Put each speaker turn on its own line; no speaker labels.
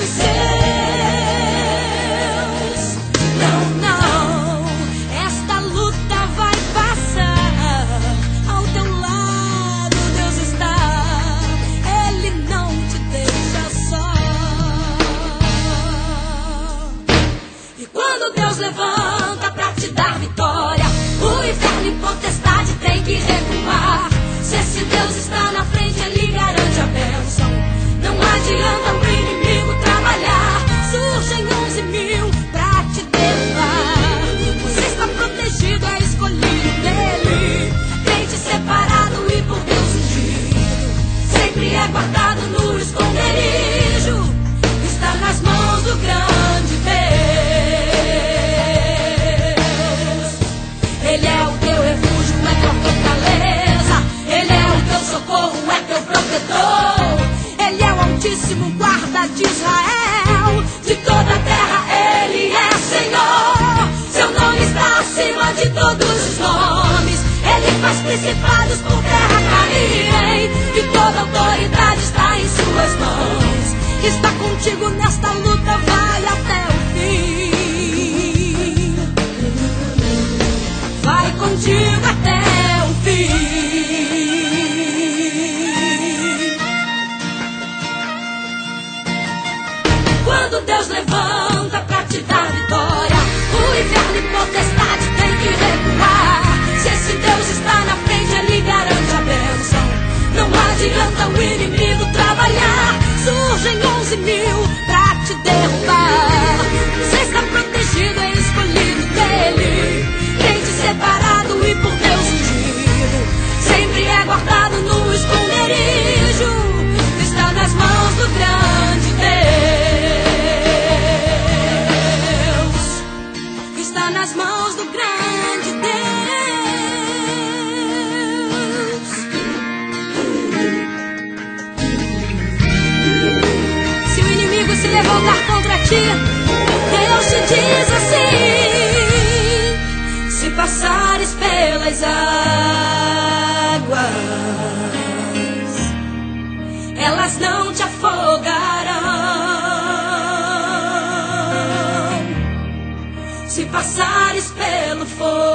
dos seus. Não, não, esta luta vai passar. Ao teu lado Deus está, Ele não te deixa só. E quando Deus levanta pra te dar vitória, o inferno e potestade tem que recuar. Se esse Deus está na frente, Ele garante a bênção. Não adianta o inimigo trabalhar. Surgem 11.000 pra te derrubar. Você está protegido, é escolhido dele. Crente separado e por Deus ungido. Sempre é guardado no esconderijo. Está nas mãos do grande Deus. Ele é o teu refúgio, é tua fortaleza. Ele é o teu socorro, é teu protetor. Ele é o Altíssimo, guarda de Israel. De toda a terra Ele é Senhor. Seu nome está acima de todos os nomes. Ele faz principados por terra caírem. E toda autoridade está em suas mãos. Está contigo nesta luta, vai até o fim. Vai contigo até o fim. Quando Deus levanta pra te dar vitória, o inferno e potestade tem que recuar. Se esse Deus está na frente, Ele garante a bênção. Não adianta o inimigo trabalhar. Surgem 11.000 pra te derrubar. Você está protegido, é escolhido dele. Crente separado e por Deus ungido. Sempre é guardado no esconderijo. Está nas mãos do grande Deus. Está nas mãos do grande Deus. Se o inimigo se levantar contra ti, Deus te diz assim: se passares pelas águas, elas não te afogarão. Se passares pelo fogo,